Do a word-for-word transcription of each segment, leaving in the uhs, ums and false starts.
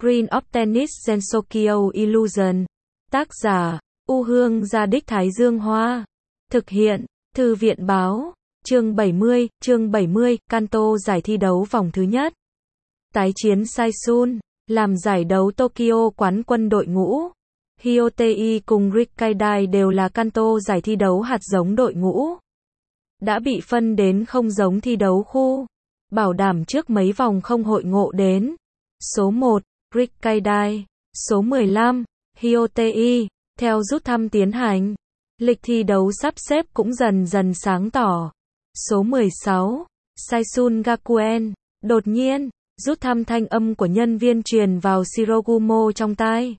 Green of Tennis Gensokyo Illusion. Tác giả, U Hương Gia Đích Thái Dương Hoa. Thực hiện, Thư viện Báo. Chương bảy mươi, chương bảy mươi, Kanto giải thi đấu vòng thứ nhất. Tái chiến Saisun, làm giải đấu Tokyo quán quân đội ngũ. Hyotei cùng Rikkaidai đều là Kanto giải thi đấu hạt giống đội ngũ. Đã bị phân đến không giống thi đấu khu. Bảo đảm trước mấy vòng không hội ngộ đến. Số một, Rikkaidai. Số mười lăm, Hyotei. Theo rút thăm tiến hành, lịch thi đấu sắp xếp cũng dần dần sáng tỏ. Số mười sáu, Saisun Gakuen. Đột nhiên, rút thăm thanh âm của nhân viên truyền vào Shirogumo trong tai.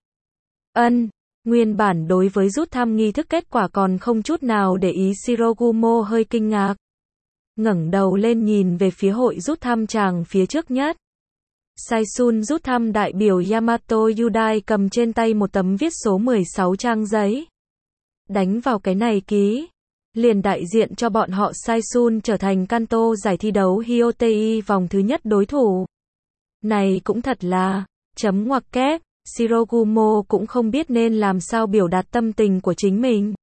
Ân, nguyên bản đối với rút thăm nghi thức kết quả còn không chút nào để ý Shirogumo hơi kinh ngạc. Ngẩng đầu lên nhìn về phía hội rút thăm chàng phía trước nhất. Saisun rút thăm đại biểu Yamato Yudai cầm trên tay một tấm viết số mười sáu trang giấy. Đánh vào cái này ký. Liền đại diện cho bọn họ Saisun trở thành Kanto giải thi đấu Hyotei vòng thứ nhất đối thủ. Này cũng thật là, chấm ngoặc kép, Shirogumo cũng không biết nên làm sao biểu đạt tâm tình của chính mình.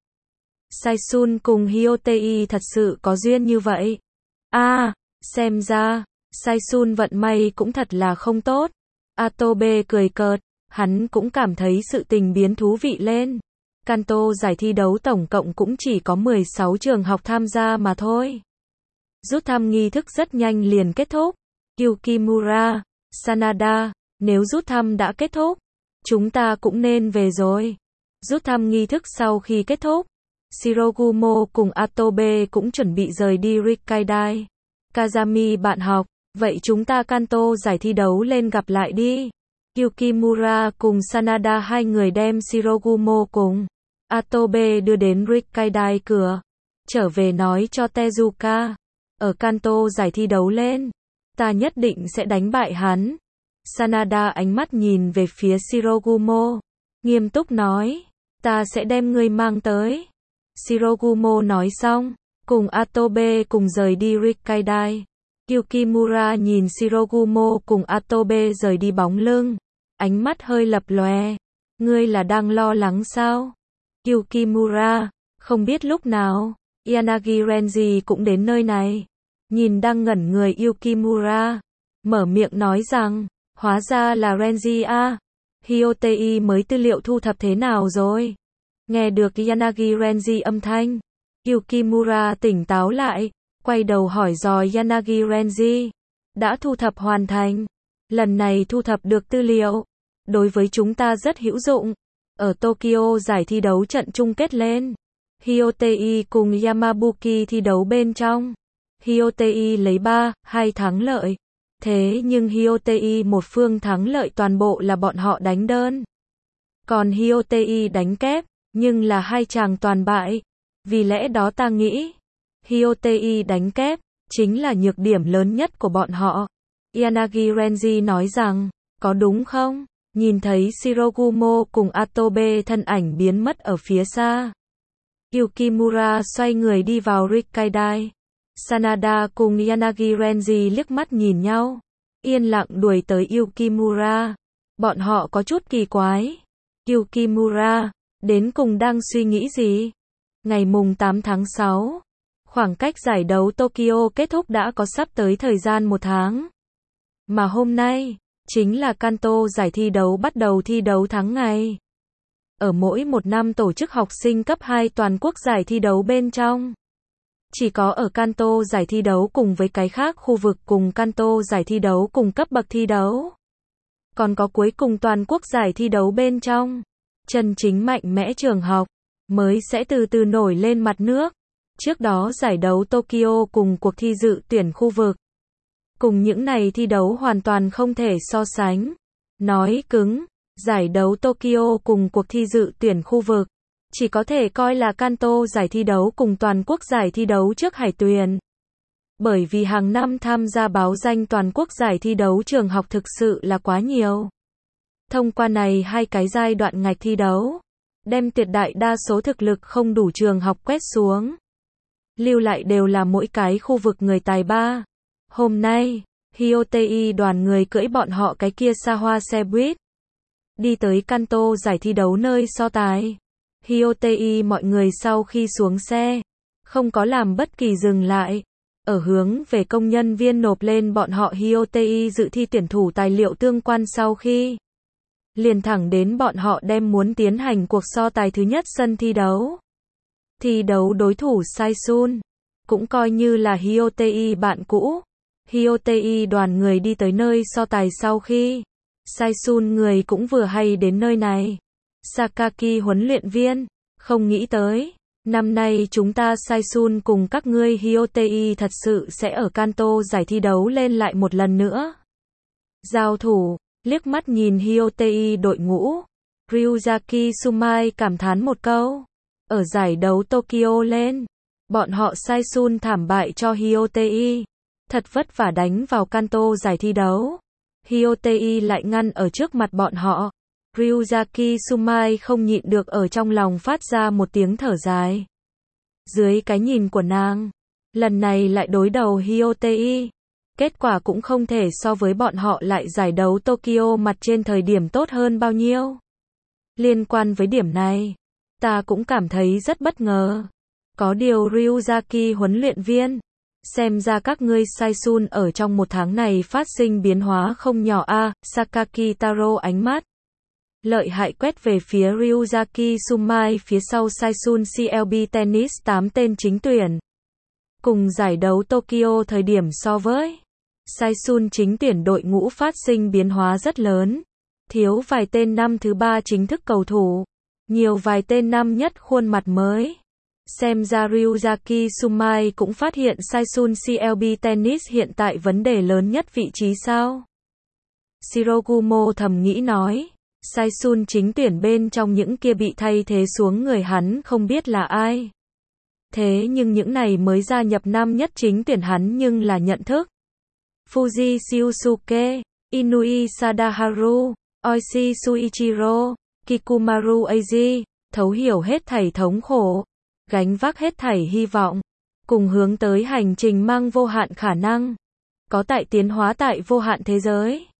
Saisun cùng Hyotei thật sự có duyên như vậy. A, à, xem ra, Saisun vận may cũng thật là không tốt. Atobe cười cợt, hắn cũng cảm thấy sự tình biến thú vị lên. Kanto giải thi đấu tổng cộng cũng chỉ có mười sáu trường học tham gia mà thôi. Rút thăm nghi thức rất nhanh liền kết thúc. Yukimura, Sanada, nếu rút thăm đã kết thúc, chúng ta cũng nên về rồi. Rút thăm nghi thức sau khi kết thúc, Shirogumo cùng Atobe cũng chuẩn bị rời đi Rikkaidai. Kazami bạn học, vậy chúng ta Kanto giải thi đấu lên gặp lại đi. Yukimura cùng Sanada hai người đem Shirogumo cùng Atobe đưa đến Rikkaidai cửa. Trở về nói cho Tezuka, ở Kanto giải thi đấu lên, ta nhất định sẽ đánh bại hắn. Sanada ánh mắt nhìn về phía Shirogumo, nghiêm túc nói, ta sẽ đem ngươi mang tới. Shirogumo nói xong, cùng Atobe cùng rời đi Rikkaidai. Yukimura nhìn Shirogumo cùng Atobe rời đi bóng lưng, ánh mắt hơi lập lòe. Ngươi là đang lo lắng sao? Yukimura, không biết lúc nào, Yanagi Renji cũng đến nơi này. Nhìn đang ngẩn người Yukimura, mở miệng nói rằng, hóa ra là Renji a. Hyotei mới tư liệu thu thập thế nào rồi? Nghe được Yanagi Renji âm thanh, Yukimura tỉnh táo lại, quay đầu hỏi dò Yanagi Renji. Đã thu thập hoàn thành. Lần này thu thập được tư liệu, đối với chúng ta rất hữu dụng. Ở Tokyo giải thi đấu trận chung kết lên, Hyotei cùng Yamabuki thi đấu bên trong. Hyotei lấy ba hai thắng lợi. Thế nhưng Hyotei một phương thắng lợi toàn bộ là bọn họ đánh đơn. Còn Hyotei đánh kép, nhưng là hai chàng toàn bại. Vì lẽ đó ta nghĩ, Hyotei đánh kép, chính là nhược điểm lớn nhất của bọn họ. Yanagi Renji nói rằng, có đúng không? Nhìn thấy Shirogumo cùng Atobe thân ảnh biến mất ở phía xa. Yukimura xoay người đi vào Rikkaidai. Sanada cùng Yanagi Renji liếc mắt nhìn nhau, yên lặng đuổi tới Yukimura. Bọn họ có chút kỳ quái. Yukimura, đến cùng đang suy nghĩ gì? Ngày mùng tám tháng sáu, khoảng cách giải đấu Tokyo kết thúc đã có sắp tới thời gian một tháng. Mà hôm nay, chính là Kanto giải thi đấu bắt đầu thi đấu tháng ngày. Ở mỗi một năm tổ chức học sinh cấp hai toàn quốc giải thi đấu bên trong. Chỉ có ở Kanto giải thi đấu cùng với cái khác khu vực cùng Kanto giải thi đấu cùng cấp bậc thi đấu. Còn có cuối cùng toàn quốc giải thi đấu bên trong. Chân chính mạnh mẽ trường học, mới sẽ từ từ nổi lên mặt nước. Trước đó giải đấu Tokyo cùng cuộc thi dự tuyển khu vực. Cùng những này thi đấu hoàn toàn không thể so sánh. Nói cứng, giải đấu Tokyo cùng cuộc thi dự tuyển khu vực. Chỉ có thể coi là Kanto giải thi đấu cùng toàn quốc giải thi đấu trước hải tuyển. Bởi vì hàng năm tham gia báo danh toàn quốc giải thi đấu trường học thực sự là quá nhiều. Thông qua này hai cái giai đoạn ngạch thi đấu, đem tuyệt đại đa số thực lực không đủ trường học quét xuống. Lưu lại đều là mỗi cái khu vực người tài ba. Hôm nay, Hyotei đoàn người cưỡi bọn họ cái kia xa hoa xe buýt, đi tới Kanto giải thi đấu nơi so tài. Hyotei mọi người sau khi xuống xe, không có làm bất kỳ dừng lại. Ở hướng về công nhân viên nộp lên bọn họ Hyotei dự thi tuyển thủ tài liệu tương quan sau khi liền thẳng đến bọn họ đem muốn tiến hành cuộc so tài thứ nhất sân thi đấu. Thi đấu đối thủ Saisun, cũng coi như là Hyotei bạn cũ. Hyotei đoàn người đi tới nơi so tài sau khi Saisun người cũng vừa hay đến nơi này. Sakaki huấn luyện viên, không nghĩ tới, năm nay chúng ta Saisun cùng các ngươi Hyotei thật sự sẽ ở Kanto giải thi đấu lên lại một lần nữa. Giao thủ, liếc mắt nhìn Hyotei đội ngũ, Ryuzaki Sumai cảm thán một câu. Ở giải đấu Tokyo lên, bọn họ Saisun thảm bại cho Hyotei. Thật vất vả đánh vào Kanto giải thi đấu. Hyotei lại ngăn ở trước mặt bọn họ. Ryuzaki Sumai không nhịn được ở trong lòng phát ra một tiếng thở dài. Dưới cái nhìn của nàng, lần này lại đối đầu Hyotei. Kết quả cũng không thể so với bọn họ lại giải đấu Tokyo mặt trên thời điểm tốt hơn bao nhiêu. Liên quan với điểm này, ta cũng cảm thấy rất bất ngờ. Có điều Ryuzaki huấn luyện viên, xem ra các ngươi Saisun ở trong một tháng này phát sinh biến hóa không nhỏ a. À, Sakaki Taro ánh mắt lợi hại quét về phía Ryuzaki Sumai phía sau Saisun xê lờ bê Tennis tám tên chính tuyển. Cùng giải đấu Tokyo thời điểm so với Saisun chính tuyển đội ngũ phát sinh biến hóa rất lớn. Thiếu vài tên năm thứ ba chính thức cầu thủ, nhiều vài tên năm nhất khuôn mặt mới. Xem ra Ryuzaki Sumai cũng phát hiện Saisun xê lờ bê Tennis hiện tại vấn đề lớn nhất vị trí sao. Shirogumo thầm nghĩ nói, Saisun chính tuyển bên trong những kia bị thay thế xuống người hắn không biết là ai. Thế nhưng những này mới gia nhập năm nhất chính tuyển hắn nhưng là nhận thức. Fuji Shiosuke, Inui Sadaharu, Oishi Suichiro, Kikumaru Eiji, thấu hiểu hết thảy thống khổ, gánh vác hết thảy hy vọng, cùng hướng tới hành trình mang vô hạn khả năng, có tại tiến hóa tại vô hạn thế giới.